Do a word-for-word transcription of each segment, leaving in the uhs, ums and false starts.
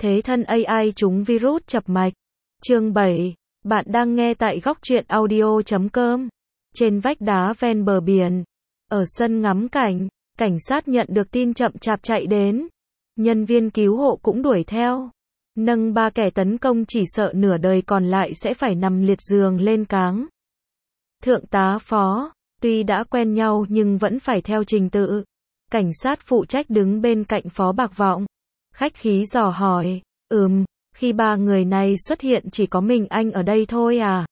Thế thân a i trúng virus chập mạch. Chương bảy. Bạn đang nghe tại góc truyện audio chấm com. Trên vách đá ven bờ biển, ở sân ngắm cảnh, cảnh sát nhận được tin chậm chạp chạy đến. Nhân viên cứu hộ cũng đuổi theo. Nâng ba kẻ tấn công chỉ sợ nửa đời còn lại sẽ phải nằm liệt giường lên cáng. Thượng tá Phó, tuy đã quen nhau nhưng vẫn phải theo trình tự. Cảnh sát phụ trách đứng bên cạnh Phó Bạc Vọng. Khách khí dò hỏi, ừm, khi ba người này xuất hiện chỉ có mình anh ở đây thôi à?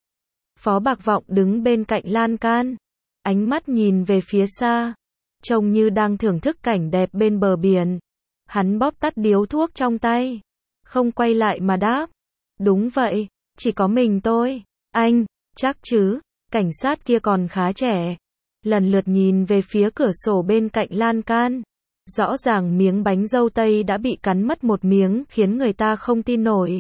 Phó Bạc Vọng đứng bên cạnh lan can, ánh mắt nhìn về phía xa, trông như đang thưởng thức cảnh đẹp bên bờ biển. Hắn bóp tắt điếu thuốc trong tay, không quay lại mà đáp, đúng vậy, chỉ có mình tôi. Anh, chắc chứ? Cảnh sát kia còn khá trẻ, lần lượt nhìn về phía cửa sổ bên cạnh lan can. Rõ ràng miếng bánh dâu tây đã bị cắn mất một miếng khiến người ta không tin nổi.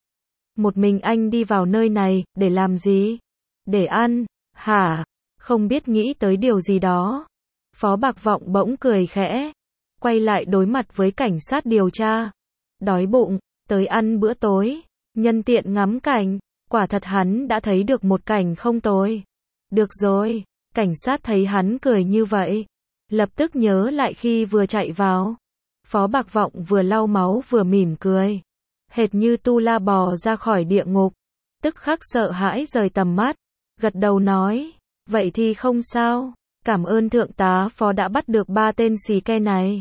Một mình anh đi vào nơi này, để làm gì? Để ăn, hả? Không biết nghĩ tới điều gì đó. Phó Bạc Vọng bỗng cười khẽ, quay lại đối mặt với cảnh sát điều tra. Đói bụng, tới ăn bữa tối, nhân tiện ngắm cảnh, quả thật hắn đã thấy được một cảnh không tồi. Được rồi, cảnh sát thấy hắn cười như vậy, lập tức nhớ lại khi vừa chạy vào. Phó Bạc Vọng vừa lau máu vừa mỉm cười, hệt như tu la bò ra khỏi địa ngục. Tức khắc sợ hãi rời tầm mắt, gật đầu nói, vậy thì không sao, cảm ơn thượng tá Phó đã bắt được ba tên xì ke này.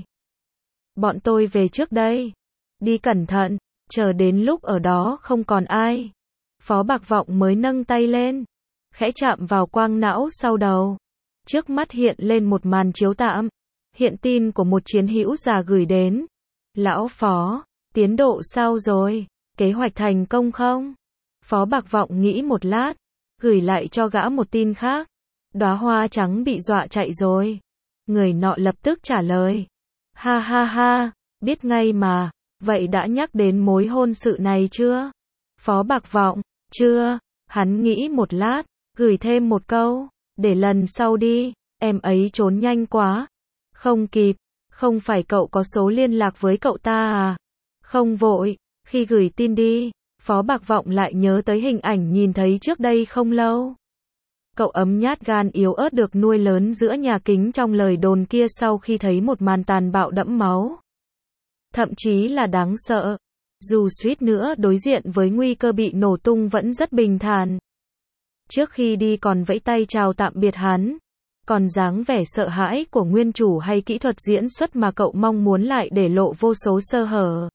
Bọn tôi về trước đây. Đi cẩn thận, chờ đến lúc ở đó không còn ai. Phó Bạc Vọng mới nâng tay lên, khẽ chạm vào quang não sau đầu. Trước mắt hiện lên một màn chiếu tạm, hiện tin của một chiến hữu già gửi đến. Lão Phó, tiến độ sao rồi? Kế hoạch thành công không? Phó Bạc Vọng nghĩ một lát, gửi lại cho gã một tin khác. Đóa hoa trắng bị dọa chạy rồi. Người nọ lập tức trả lời. Ha ha ha, biết ngay mà, vậy đã nhắc đến mối hôn sự này chưa? Phó Bạc Vọng, chưa. Hắn nghĩ một lát, gửi thêm một câu. Để lần sau đi, em ấy trốn nhanh quá. Không kịp, không phải cậu có số liên lạc với cậu ta à? Không vội, khi gửi tin đi, Phó Bạc Vọng lại nhớ tới hình ảnh nhìn thấy trước đây không lâu. Cậu ấm nhát gan yếu ớt được nuôi lớn giữa nhà kính trong lời đồn kia sau khi thấy một màn tàn bạo đẫm máu. Thậm chí là đáng sợ. Dù suýt nữa đối diện với nguy cơ bị nổ tung vẫn rất bình thản. Trước khi đi còn vẫy tay chào tạm biệt hắn. Còn dáng vẻ sợ hãi của nguyên chủ hay kỹ thuật diễn xuất mà cậu mong muốn lại để lộ vô số sơ hở.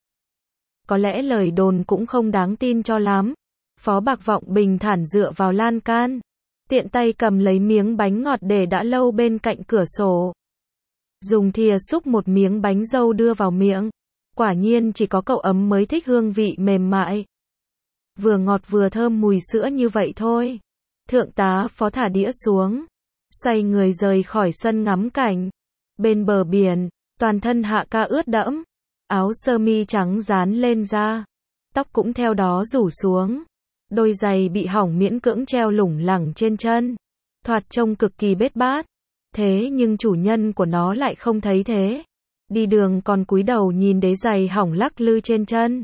Có lẽ lời đồn cũng không đáng tin cho lắm. Phó Bạc Vọng bình thản dựa vào lan can, tiện tay cầm lấy miếng bánh ngọt để đã lâu bên cạnh cửa sổ. Dùng thìa xúc một miếng bánh dâu đưa vào miệng. Quả nhiên chỉ có cậu ấm mới thích hương vị mềm mại. Vừa ngọt vừa thơm mùi sữa như vậy thôi. Thượng tá Phó thả đĩa xuống, xoay người rời khỏi sân ngắm cảnh. Bên bờ biển, toàn thân Hạ Ca ướt đẫm, áo sơ mi trắng dán lên da, tóc cũng theo đó rủ xuống. Đôi giày bị hỏng miễn cưỡng treo lủng lẳng trên chân, thoạt trông cực kỳ bết bát. Thế nhưng chủ nhân của nó lại không thấy thế. Đi đường còn cúi đầu nhìn đế giày hỏng lắc lư trên chân.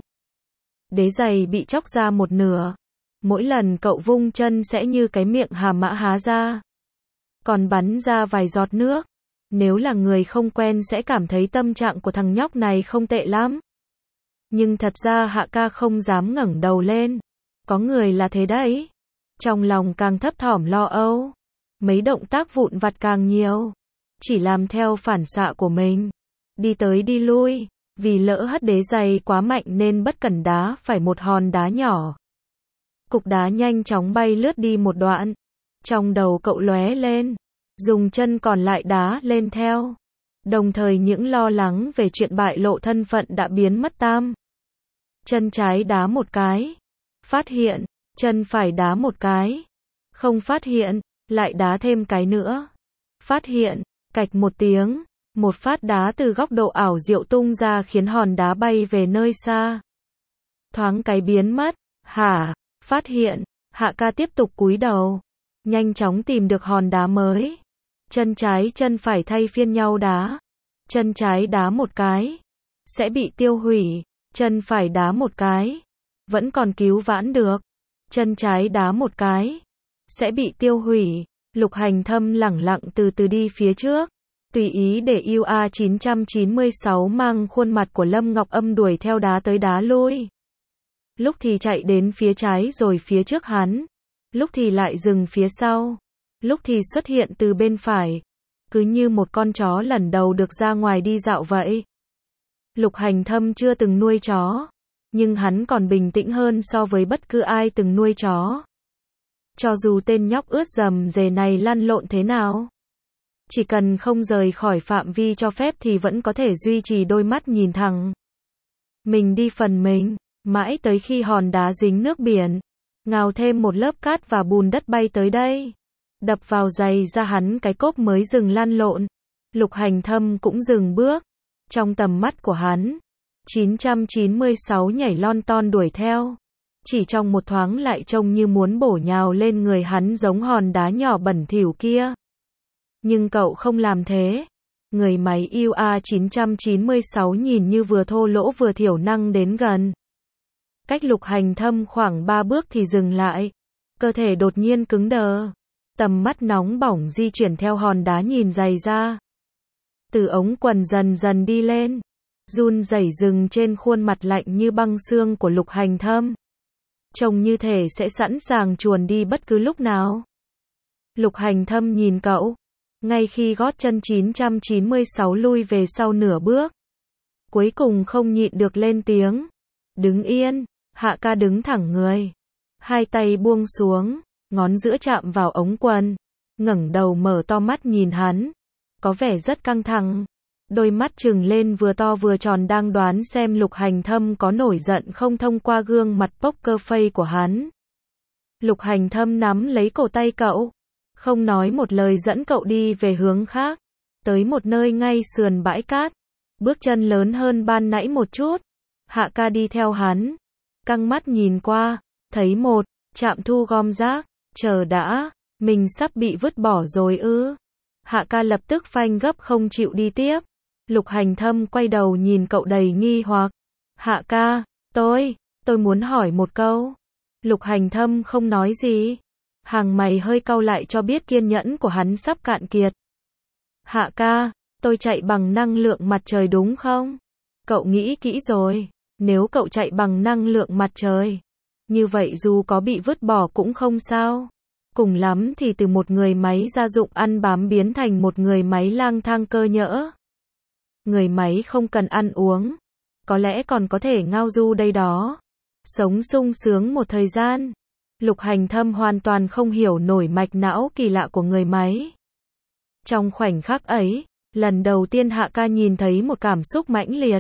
Đế giày bị chóc ra một nửa. Mỗi lần cậu vung chân sẽ như cái miệng hà mã há ra, còn bắn ra vài giọt nước. Nếu là người không quen sẽ cảm thấy tâm trạng của thằng nhóc này không tệ lắm. Nhưng thật ra Hạ Ca không dám ngẩng đầu lên. Có người là thế đấy. Trong lòng càng thấp thỏm lo âu. Mấy động tác vụn vặt càng nhiều. Chỉ làm theo phản xạ của mình. Đi tới đi lui. Vì lỡ hất đế giày quá mạnh nên bất cẩn đá phải một hòn đá nhỏ. Cục đá nhanh chóng bay lướt đi một đoạn. Trong đầu cậu lóe lên. Dùng chân còn lại đá lên theo. Đồng thời những lo lắng về chuyện bại lộ thân phận đã biến mất tam. Chân trái đá một cái. Phát hiện. Chân phải đá một cái. Không phát hiện. Lại đá thêm cái nữa. Phát hiện. Cạch một tiếng. Một phát đá từ góc độ ảo diệu tung ra khiến hòn đá bay về nơi xa. Thoáng cái biến mất. Hả? Phát hiện. Hạ Ca tiếp tục cúi đầu. Nhanh chóng tìm được hòn đá mới. Chân trái chân phải thay phiên nhau đá. Chân trái đá một cái. Sẽ bị tiêu hủy. Chân phải đá một cái, vẫn còn cứu vãn được. Chân trái đá một cái, sẽ bị tiêu hủy. Lục Hành Thâm lẳng lặng từ từ đi phía trước, tùy ý để u a chín chín sáu mang khuôn mặt của Lâm Ngọc Âm đuổi theo đá tới đá lui. Lúc thì chạy đến phía trái rồi phía trước hắn, lúc thì lại dừng phía sau, lúc thì xuất hiện từ bên phải, cứ như một con chó lần đầu được ra ngoài đi dạo vậy. Lục Hành Thâm chưa từng nuôi chó, nhưng hắn còn bình tĩnh hơn so với bất cứ ai từng nuôi chó. Cho dù tên nhóc ướt rầm rề này lăn lộn thế nào, chỉ cần không rời khỏi phạm vi cho phép thì vẫn có thể duy trì đôi mắt nhìn thẳng. Mình đi phần mình, mãi tới khi hòn đá dính nước biển, ngào thêm một lớp cát và bùn đất bay tới đây, đập vào giày ra hắn cái cốp mới dừng lăn lộn. Lục Hành Thâm cũng dừng bước. Trong tầm mắt của hắn, chín chín sáu nhảy lon ton đuổi theo. Chỉ trong một thoáng lại trông như muốn bổ nhào lên người hắn giống hòn đá nhỏ bẩn thỉu kia. Nhưng cậu không làm thế. Người máy u a chín chín sáu nhìn như vừa thô lỗ vừa thiểu năng đến gần. Cách Lục Hành Thâm khoảng ba bước thì dừng lại. Cơ thể đột nhiên cứng đờ. Tầm mắt nóng bỏng di chuyển theo hòn đá nhìn dày ra. Từ ống quần dần dần đi lên. Run rẩy dừng trên khuôn mặt lạnh như băng xương của Lục Hành Thâm. Trông như thể sẽ sẵn sàng chuồn đi bất cứ lúc nào. Lục Hành Thâm nhìn cậu. Ngay khi gót chân chín chín sáu lui về sau nửa bước. Cuối cùng không nhịn được lên tiếng. Đứng yên. Hạ ca đứng thẳng người. Hai tay buông xuống. Ngón giữa chạm vào ống quần. Ngẩng đầu mở to mắt nhìn hắn. Có vẻ rất căng thẳng. Đôi mắt trừng lên vừa to vừa tròn đang đoán xem Lục Hành Thâm có nổi giận không thông qua gương mặt poker face của hắn. Lục Hành Thâm nắm lấy cổ tay cậu. Không nói một lời dẫn cậu đi về hướng khác. Tới một nơi ngay sườn bãi cát. Bước chân lớn hơn ban nãy một chút. Hạ ca đi theo hắn. Căng mắt nhìn qua. Thấy một trạm thu gom rác. Chờ đã. Mình sắp bị vứt bỏ rồi ư. Hạ ca lập tức phanh gấp không chịu đi tiếp. Lục Hành Thâm quay đầu nhìn cậu đầy nghi hoặc. Hạ ca, tôi, tôi muốn hỏi một câu. Lục Hành Thâm không nói gì. Hàng mày hơi cau lại cho biết kiên nhẫn của hắn sắp cạn kiệt. Hạ ca, tôi chạy bằng năng lượng mặt trời đúng không? Cậu nghĩ kỹ rồi. Nếu cậu chạy bằng năng lượng mặt trời, như vậy dù có bị vứt bỏ cũng không sao. Cùng lắm thì từ một người máy gia dụng ăn bám biến thành một người máy lang thang cơ nhỡ. Người máy không cần ăn uống. Có lẽ còn có thể ngao du đây đó. Sống sung sướng một thời gian. Lục Hành Thâm hoàn toàn không hiểu nổi mạch não kỳ lạ của người máy. Trong khoảnh khắc ấy, lần đầu tiên Hạ ca nhìn thấy một cảm xúc mãnh liệt.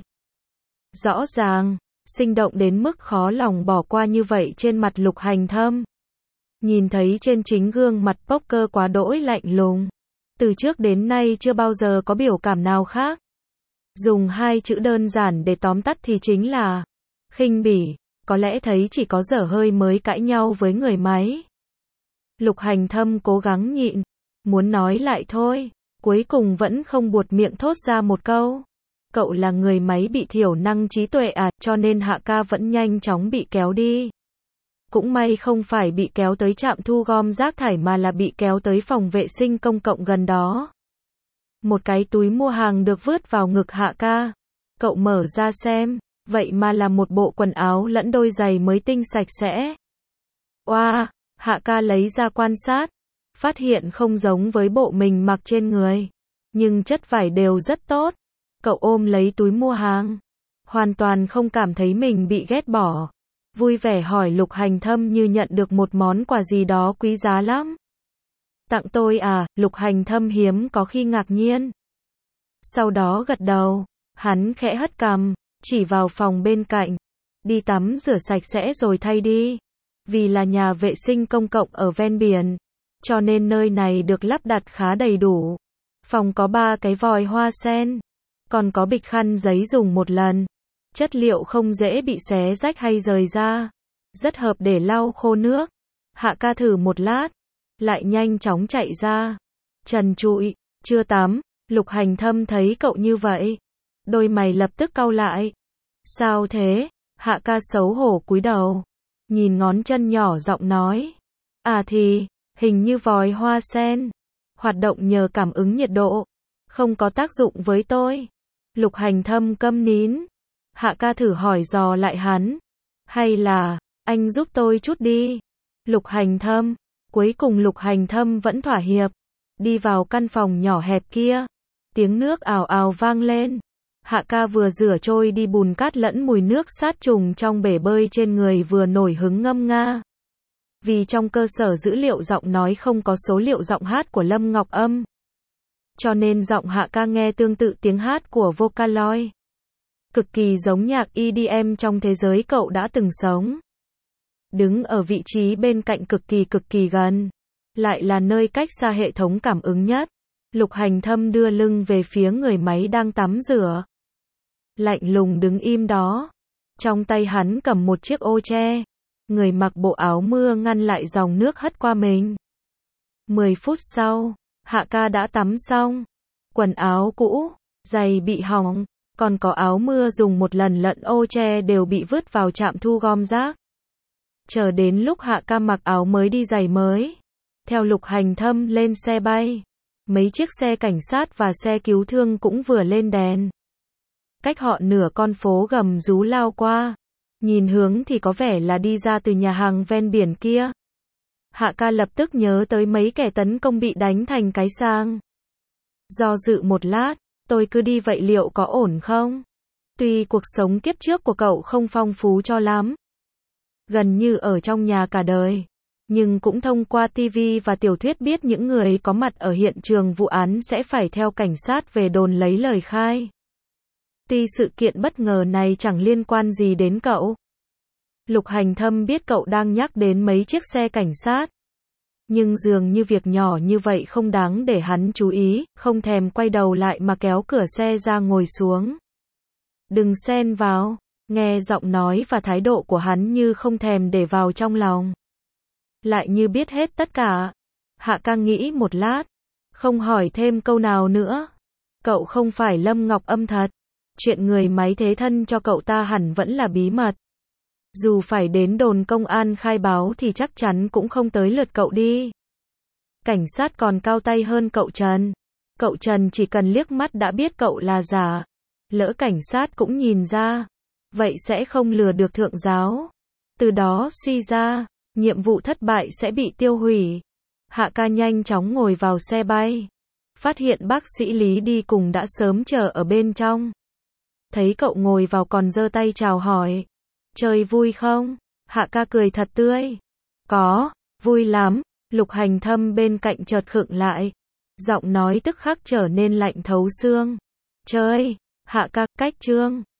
Rõ ràng, sinh động đến mức khó lòng bỏ qua như vậy trên mặt Lục Hành Thâm. Nhìn thấy trên chính gương mặt poker quá đỗi lạnh lùng. Từ trước đến nay chưa bao giờ có biểu cảm nào khác. Dùng hai chữ đơn giản để tóm tắt thì chính là khinh bỉ. Có lẽ thấy chỉ có dở hơi mới cãi nhau với người máy. Lục Hành Thâm cố gắng nhịn. Muốn nói lại thôi. Cuối cùng vẫn không buột miệng thốt ra một câu. Cậu là người máy bị thiểu năng trí tuệ à, cho nên Hạ ca vẫn nhanh chóng bị kéo đi. Cũng may không phải bị kéo tới trạm thu gom rác thải mà là bị kéo tới phòng vệ sinh công cộng gần đó. Một cái túi mua hàng được vứt vào ngực Hạ ca. Cậu mở ra xem, vậy mà là một bộ quần áo lẫn đôi giày mới tinh sạch sẽ. Oa, Hạ ca lấy ra quan sát, phát hiện không giống với bộ mình mặc trên người, nhưng chất vải đều rất tốt. Cậu ôm lấy túi mua hàng, hoàn toàn không cảm thấy mình bị ghét bỏ. Vui vẻ hỏi Lục Hành Thâm như nhận được một món quà gì đó quý giá lắm. Tặng tôi à? Lục Hành Thâm hiếm có khi ngạc nhiên. Sau đó gật đầu, hắn khẽ hất cằm, chỉ vào phòng bên cạnh. Đi tắm rửa sạch sẽ rồi thay đi. Vì là nhà vệ sinh công cộng ở ven biển, cho nên nơi này được lắp đặt khá đầy đủ. Phòng có ba cái vòi hoa sen, còn có bịch khăn giấy dùng một lần. Chất liệu không dễ bị xé rách hay rời ra. Rất hợp để lau khô nước. Hạ ca thử một lát, lại nhanh chóng chạy ra. Trần trụi, chưa tắm. Lục Hành Thâm thấy cậu như vậy, đôi mày lập tức cau lại. Sao thế? Hạ ca xấu hổ cúi đầu. Nhìn ngón chân nhỏ giọng nói. À thì, hình như vòi hoa sen. Hoạt động nhờ cảm ứng nhiệt độ. Không có tác dụng với tôi. Lục Hành Thâm câm nín. Hạ ca thử hỏi dò lại hắn. Hay là, anh giúp tôi chút đi. Lục Hành Thâm. Cuối cùng Lục Hành Thâm vẫn thỏa hiệp. Đi vào căn phòng nhỏ hẹp kia. Tiếng nước ào ào vang lên. Hạ ca vừa rửa trôi đi bùn cát lẫn mùi nước sát trùng trong bể bơi trên người vừa nổi hứng ngâm nga. Vì trong cơ sở dữ liệu giọng nói không có số liệu giọng hát của Lâm Ngọc Âm. Cho nên giọng Hạ ca nghe tương tự tiếng hát của Vocaloid. Cực kỳ giống nhạc E D M trong thế giới cậu đã từng sống. Đứng ở vị trí bên cạnh cực kỳ cực kỳ gần. Lại là nơi cách xa hệ thống cảm ứng nhất. Lục Hành Thâm đưa lưng về phía người máy đang tắm rửa. Lạnh lùng đứng im đó. Trong tay hắn cầm một chiếc ô che. Người mặc bộ áo mưa ngăn lại dòng nước hất qua mình. Mười phút sau, Hạ ca đã tắm xong. Quần áo cũ, giày bị hỏng, còn có áo mưa dùng một lần lẫn ô che đều bị vứt vào trạm thu gom rác. Chờ đến lúc Hạ ca mặc áo mới đi giày mới. Theo Lục Hành Thâm lên xe bay. Mấy chiếc xe cảnh sát và xe cứu thương cũng vừa lên đèn. Cách họ nửa con phố gầm rú lao qua. Nhìn hướng thì có vẻ là đi ra từ nhà hàng ven biển kia. Hạ ca lập tức nhớ tới mấy kẻ tấn công bị đánh thành cái sang. Do dự một lát, tôi cứ đi vậy liệu có ổn không? Tuy cuộc sống kiếp trước của cậu không phong phú cho lắm. Gần như ở trong nhà cả đời. Nhưng cũng thông qua ti vi và tiểu thuyết biết những người có mặt ở hiện trường vụ án sẽ phải theo cảnh sát về đồn lấy lời khai. Tuy sự kiện bất ngờ này chẳng liên quan gì đến cậu. Lục Hành Thâm biết cậu đang nhắc đến mấy chiếc xe cảnh sát. Nhưng dường như việc nhỏ như vậy không đáng để hắn chú ý, không thèm quay đầu lại mà kéo cửa xe ra ngồi xuống. Đừng xen vào, nghe giọng nói và thái độ của hắn như không thèm để vào trong lòng. Lại như biết hết tất cả. Hạ ca nghĩ một lát, không hỏi thêm câu nào nữa. Cậu không phải Lâm Ngọc Âm thật. Chuyện người máy thế thân cho cậu ta hẳn vẫn là bí mật. Dù phải đến đồn công an khai báo thì chắc chắn cũng không tới lượt cậu đi. Cảnh sát còn cao tay hơn cậu Trần. Cậu Trần chỉ cần liếc mắt đã biết cậu là giả. Lỡ cảnh sát cũng nhìn ra. Vậy sẽ không lừa được thượng giáo. Từ đó suy ra, nhiệm vụ thất bại sẽ bị tiêu hủy. Hạ ca nhanh chóng ngồi vào xe bay. Phát hiện bác sĩ Lý đi cùng đã sớm chờ ở bên trong. Thấy cậu ngồi vào còn giơ tay chào hỏi. Chơi vui không? Hạ ca cười thật tươi. Có, vui lắm. Lục Hành Thâm bên cạnh chợt khựng lại. Giọng nói tức khắc trở nên lạnh thấu xương. Chơi, Hạ ca, cách chương.